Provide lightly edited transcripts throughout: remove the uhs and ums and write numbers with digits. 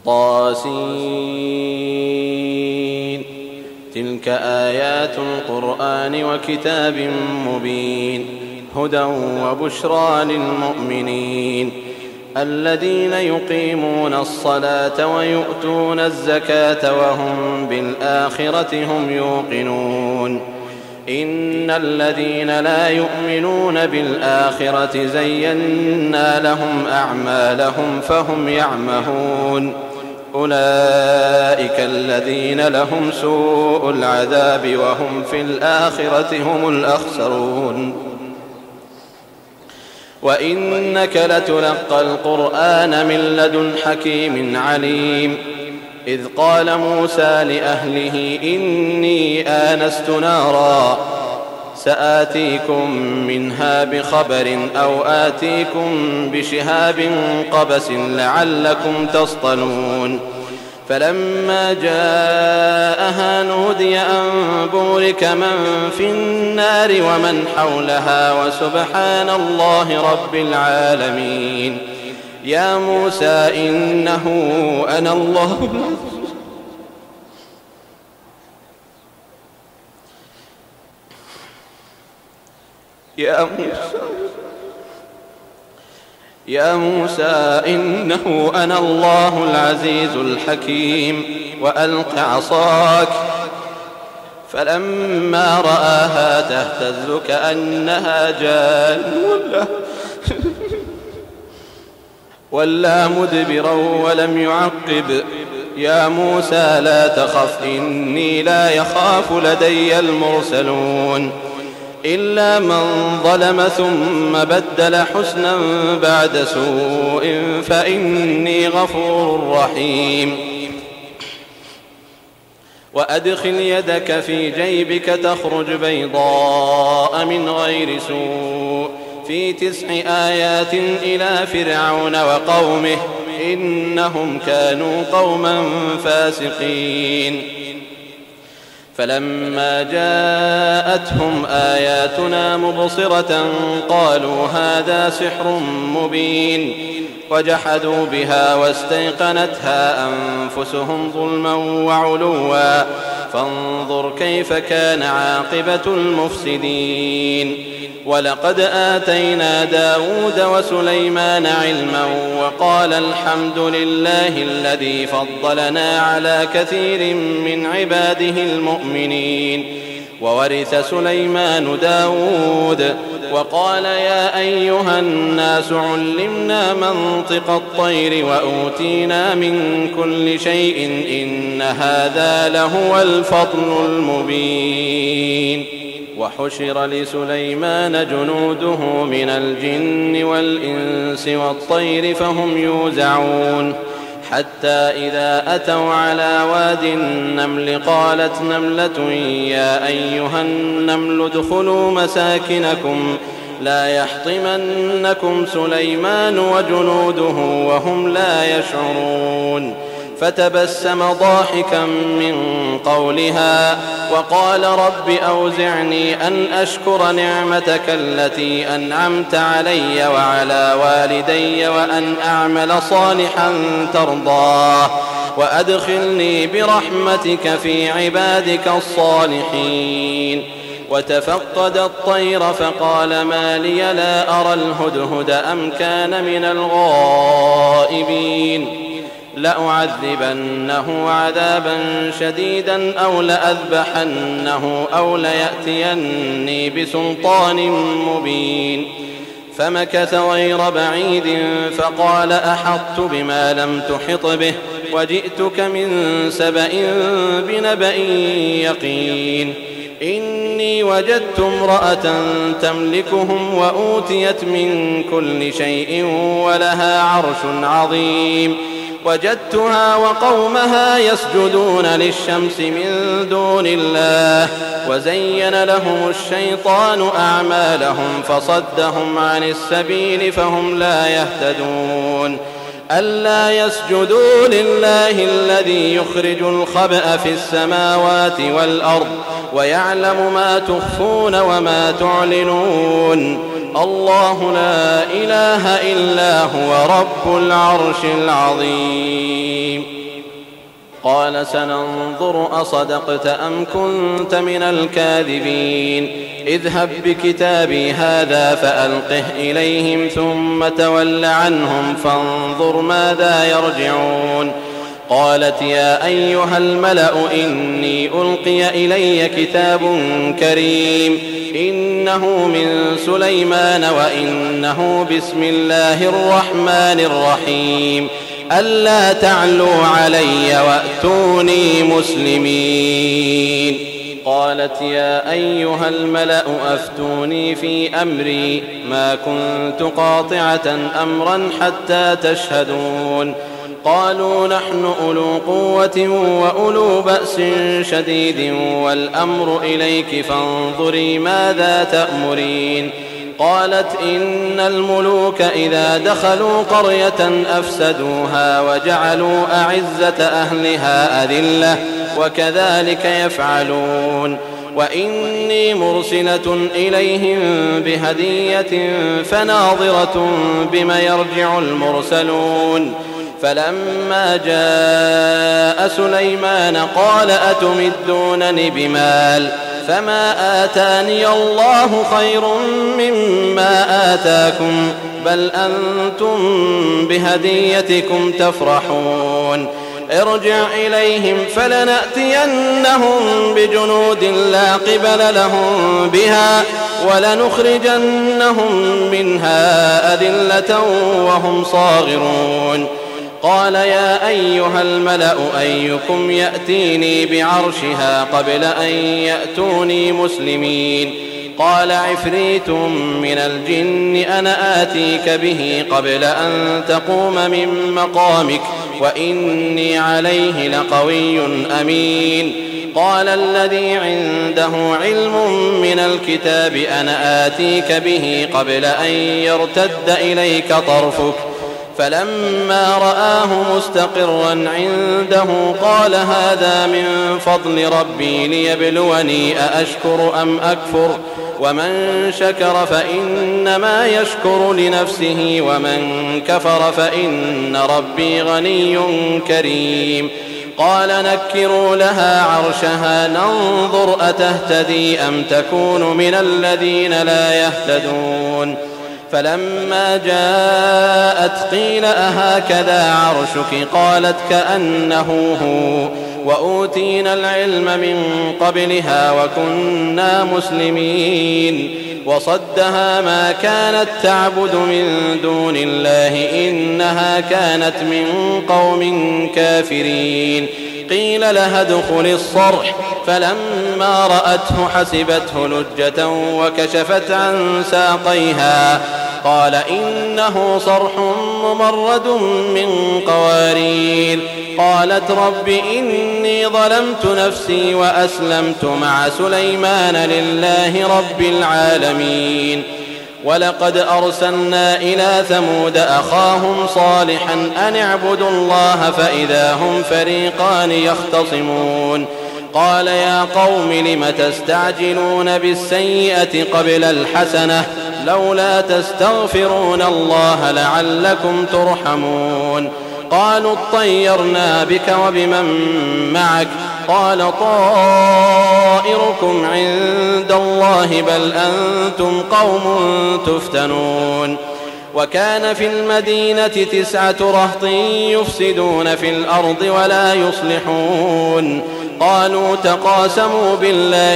طاسين. تلك آيات القرآن وكتاب مبين هدى وبشرى للمؤمنين الذين يقيمون الصلاة ويؤتون الزكاة وهم بالآخرة هم يوقنون. إن الذين لا يؤمنون بالآخرة زينا لهم أعمالهم فهم يعمهون. أولئك الذين لهم سوء العذاب وهم في الآخرة هم الأخسرون. وإنك لتلقى القرآن من لدن حكيم عليم. إذ قال موسى لأهله إني آنست نارا سآتيكم منها بخبر أو آتيكم بشهاب قبس لعلكم تصطلون. فلما جاءها نودي أن بورك من في النار ومن حولها وسبحان الله رب العالمين. يا موسى إنه أنا الله يا موسى إنه أنا الله العزيز الحكيم وألق عصاك. فلما رآها تهتز كأنها جان ولا مدبرا ولم يعقب. يا موسى لا تخف إني لا يخاف لدي المرسلون. إلا من ظلم ثم بدل حسنا بعد سوء فإني غفور رحيم. وأدخل يدك في جيبك تخرج بيضاء من غير سوء في 9 آيات إلى فرعون وقومه إنهم كانوا قوما فاسقين. فلما جاءتهم آياتنا مبصرة قالوا هذا سحر مبين وجحدوا بها واستيقنتها أنفسهم ظلما وعلوا فانظر كيف كان عاقبة المفسدين. ولقد آتينا داود وسليمان علما وقال الحمد لله الذي فضلنا على كثير من عباده المؤمنين. وورث سليمان داود وقال يا أيها الناس علمنا منطق الطير وأوتينا من كل شيء إن هذا لهو الفضل المبين. وحشر لسليمان جنوده من الجن والإنس والطير فهم يوزعون. حتى إذا أتوا على واد النمل قالت نملة يا أيها النمل ادخلوا مساكنكم لا يحطمنكم سليمان وجنوده وهم لا يشعرون. فتبسم ضاحكا من قولها وقال رب أوزعني أن أشكر نعمتك التي أنعمت علي وعلى والدي وأن أعمل صالحا ترضاه وأدخلني برحمتك في عبادك الصالحين. وتفقد الطير فقال ما لي لا أرى الهدهد أم كان من الغائبين. لأعذبنه عذابا شديدا أو لأذبحنه أو ليأتيني بسلطان مبين. فمكث غير بعيد فقال أحطت بما لم تحط به وجئتك من سبأ بنبأ يقين. إني وجدت امرأة تملكهم وأوتيت من كل شيء ولها عرش عظيم. وجدتها وقومها يسجدون للشمس من دون الله وزين لهم الشيطان أعمالهم فصدهم عن السبيل فهم لا يهتدون. ألا يسجدوا لله الذي يخرج الخبأ في السماوات والأرض ويعلم ما تخفون وما تعلنون. الله لا إله إلا هو رب العرش العظيم. قال سننظر أصدقت أم كنت من الكاذبين اذهب بكتابي هذا فألقه إليهم ثم تول عنهم فانظر ماذا يرجعون قالت يا أيها الملأ إني ألقي إلي كتاب كريم إنه من سليمان وإنه بسم الله الرحمن الرحيم ألا تعلوا علي وأتوني مسلمين قالت يا أيها الملأ أفتوني في أمري ما كنت قاطعة أمرا حتى تشهدون قالوا نحن أولو قوة وأولو بأس شديد والأمر إليك فانظري ماذا تأمرين قالت إن الملوك إذا دخلوا قرية أفسدوها وجعلوا أعزة أهلها أذلة وكذلك يفعلون وإني مرسلة إليهم بهدية فناظرة بما يرجع المرسلون فلما جاء سليمان قال أتمدونني بمال فما آتاني الله خير مما آتاكم بل أنتم بهديتكم تفرحون ارجع إليهم فلنأتينهم بجنود لا قبل لهم بها ولنخرجنهم منها أذلة وهم صاغرون قال يا أيها الملأ أيكم يأتيني بعرشها قبل أن يأتوني مسلمين قال عفريت من الجن أنا آتيك به قبل أن تقوم من مقامك وإني عليه لقوي أمين قال الذي عنده علم من الكتاب أنا آتيك به قبل أن يرتد إليك طرفك فلما رآه مستقرا عنده قال هذا من فضل ربي ليبلوني أأشكر أم أكفر ومن شكر فإنما يشكر لنفسه ومن كفر فإن ربي غني كريم قال نكروا لها عرشها ننظر أتهتدي أم تكون من الذين لا يهتدون فلما جاءت قيل أهكذا عرشك قالت كأنه هو وأوتينا العلم من قبلها وكنا مسلمين وصدها ما كانت تعبد من دون الله إنها كانت من قوم كافرين قيل لها ادخل الصرح فلما رأته حسبته لجة وكشفت عن ساقيها قال إنه صرح ممرد من قوارير قالت رب إني ظلمت نفسي وأسلمت مع سليمان لله رب العالمين ولقد أرسلنا إلى ثمود أخاهم صالحا أن اعبدوا الله فإذا هم فريقان يختصمون قال يا قوم لم تستعجلون بالسيئة قبل الحسنة لولا تستغفرون الله لعلكم ترحمون قالوا اطيرنا بك وبمن معك قال طائركم عند الله بل أنتم قوم تفتنون وكان في المدينة 9 رهط يفسدون في الأرض ولا يصلحون قالوا تقاسموا بالله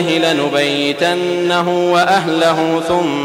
لنبيتنه وأهله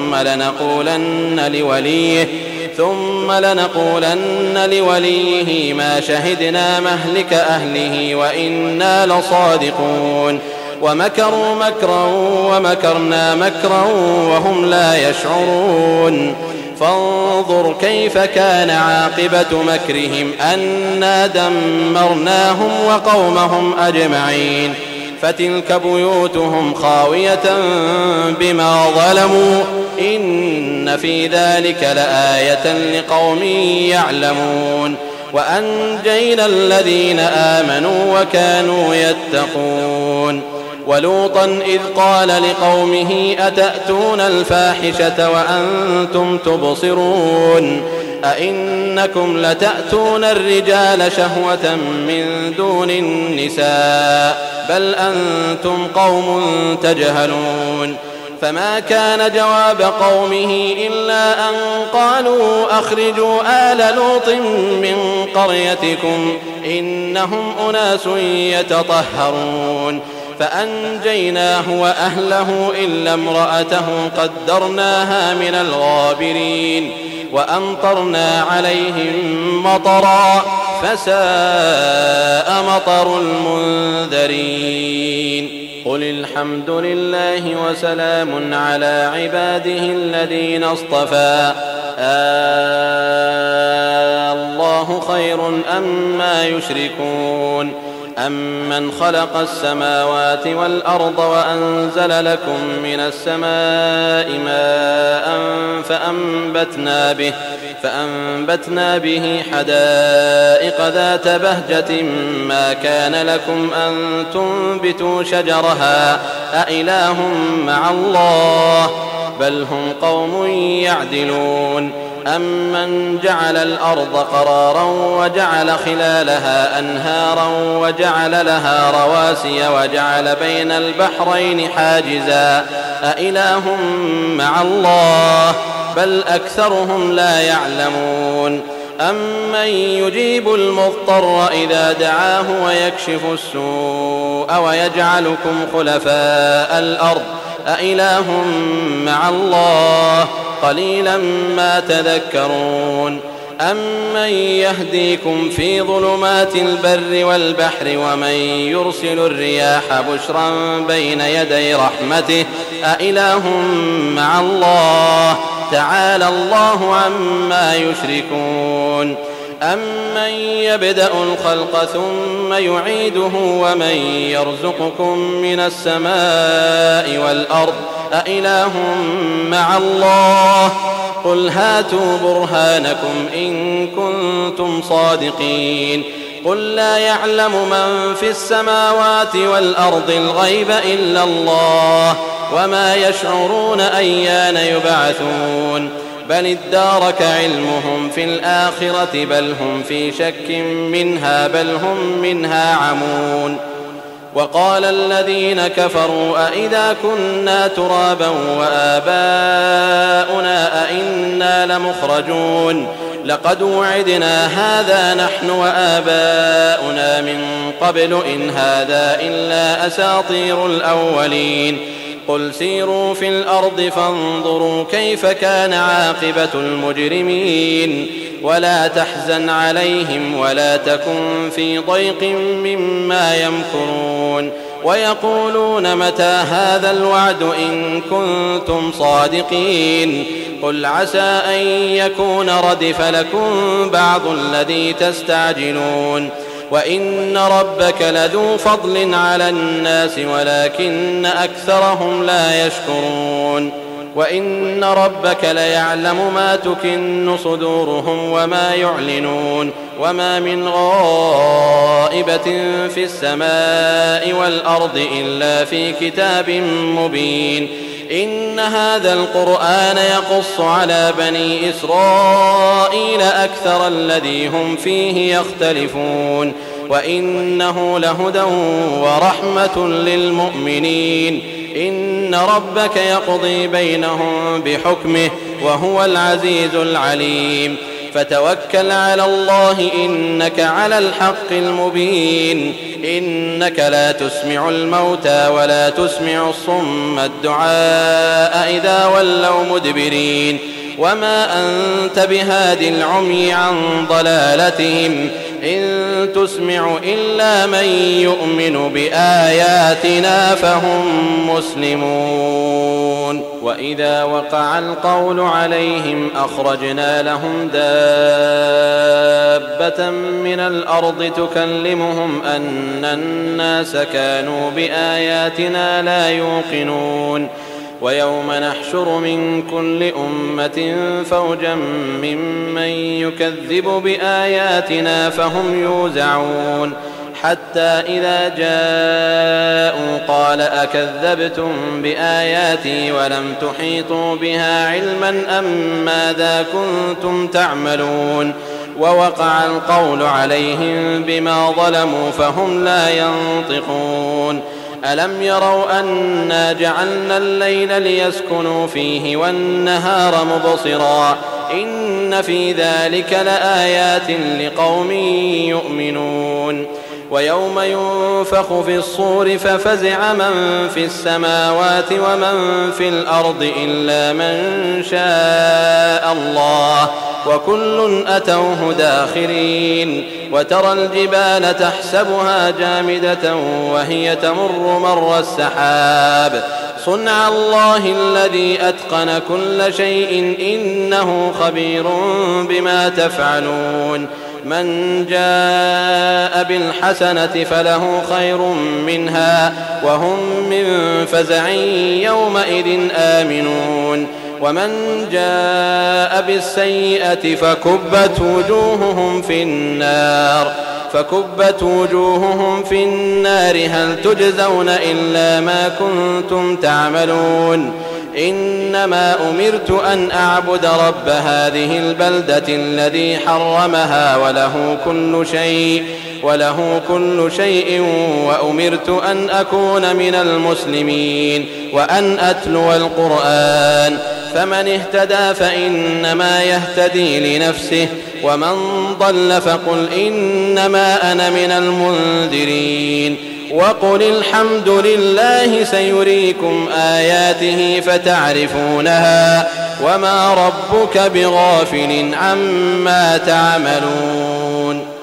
ثم لنقولن لوليه ما شهدنا مهلك أهله وإنا لصادقون ومكروا مكرا ومكرنا مكرا وهم لا يشعرون فانظر كيف كان عاقبة مكرهم أنا دمرناهم وقومهم أجمعين فتلك بيوتهم خاوية بما ظلموا إن في ذلك لآية لقوم يعلمون وأنجينا الذين آمنوا وكانوا يتقون ولوطا إذ قال لقومه أتأتون الفاحشة وأنتم تبصرون أئنكم لتأتون الرجال شهوة من دون النساء بل أنتم قوم تجهلون فما كان جواب قومه إلا أن قالوا أخرجوا آل لوط من قريتكم إنهم أناس يتطهرون فأنجيناه وأهله إلا امرأته قدرناها من الغابرين وأمطرنا عليهم مطرا فساء مطر المنذرين قل الحمد لله وسلام على عباده الذين اصطفى الله خير أما يشركون أمن خلق السماوات والأرض وأنزل لكم من السماء ماء فأنبتنا به حدائق ذات بهجة ما كان لكم أن تنبتوا شجرها أإله مع الله بل هم قوم يعدلون أمن جعل الأرض قرارا وجعل خلالها أنهارا وجعل لها رواسي وجعل بين البحرين حاجزا أإله مع الله بل أكثرهم لا يعلمون أمن يجيب المضطر إذا دعاه ويكشف السوء ويجعلكم خلفاء الأرض أإله مع الله قليلا ما تذكرون أمن يهديكم في ظلمات البر والبحر ومن يرسل الرياح بشرا بين يدي رحمته أإله مع الله تعالى الله عما يشركون أمن يبدأ الخلق ثم يعيده ومن يرزقكم من السماء والأرض أإله مع الله قل هاتوا برهانكم إن كنتم صادقين قل لا يعلم من في السماوات والأرض الغيب إلا الله وما يشعرون أيان يبعثون بل ادارك علمهم في الآخرة بل هم في شك منها بل هم منها عمون وقال الذين كفروا أئذا كنا ترابا وآباؤنا أئنا لمخرجون لقد وعدنا هذا نحن وآباؤنا من قبل إن هذا إلا أساطير الأولين قل سيروا في الأرض فانظروا كيف كان عاقبة المجرمين ولا تحزن عليهم ولا تكن في ضيق مما يمكرون ويقولون متى هذا الوعد إن كنتم صادقين قل عسى أن يكون ردف لكم بعض الذي تستعجلون وإن ربك لذو فضل على الناس ولكن أكثرهم لا يشكرون وإن ربك ليعلم ما تكن صدورهم وما يعلنون وما من غائبة في السماء والأرض إلا في كتاب مبين إن هذا القرآن يقص على بني إسرائيل أكثر الذي هم فيه يختلفون وإنه لهدى ورحمة للمؤمنين إن ربك يقضي بينهم بحكمه وهو العزيز العليم فتوكل على الله إنك على الحق المبين إنك لا تسمع الموتى ولا تسمع الصم الدعاء إذا ولوا مدبرين وما أنت بهاد العمي عن ضلالتهم إن تسمع إلا من يؤمن بآياتنا فهم مسلمون وإذا وقع القول عليهم أخرجنا لهم دابة من الأرض تكلمهم أن الناس كانوا بآياتنا لا يوقنون ويوم نحشر من كل أمة فوجا ممن يكذب بآياتنا فهم يوزعون حتى إذا جاءوا قال أكذبتم بآياتي ولم تحيطوا بها علما أم ماذا كنتم تعملون ووقع القول عليهم بما ظلموا فهم لا ينطقون ألم يروا أنا جعلنا الليل ليسكنوا فيه والنهار مبصرا إن في ذلك لآيات لقوم يؤمنون ويوم ينفخ في الصور ففزع من في السماوات ومن في الأرض إلا من شاء الله وكل أتوه داخرين وترى الجبال تحسبها جامدة وهي تمر مر السحاب صنع الله الذي أتقن كل شيء إنه خبير بما تفعلون من جاء بالحسنة فله خير منها وهم من فزع يومئذ آمنون ومن جاء بالسيئة فكبت وجوههم في النار هل تجزون إلا ما كنتم تعملون إنما أمرت أن أعبد رب هذه البلدة الذي حرمها وله كل شيء وأمرت أن أكون من المسلمين وأن أتلو القرآن فمن اهتدى فإنما يهتدي لنفسه ومن ضل فقل إنما أنا من المنذرين وقل الحمد لله سيريكم آياته فتعرفونها وما ربك بغافل عما تعملون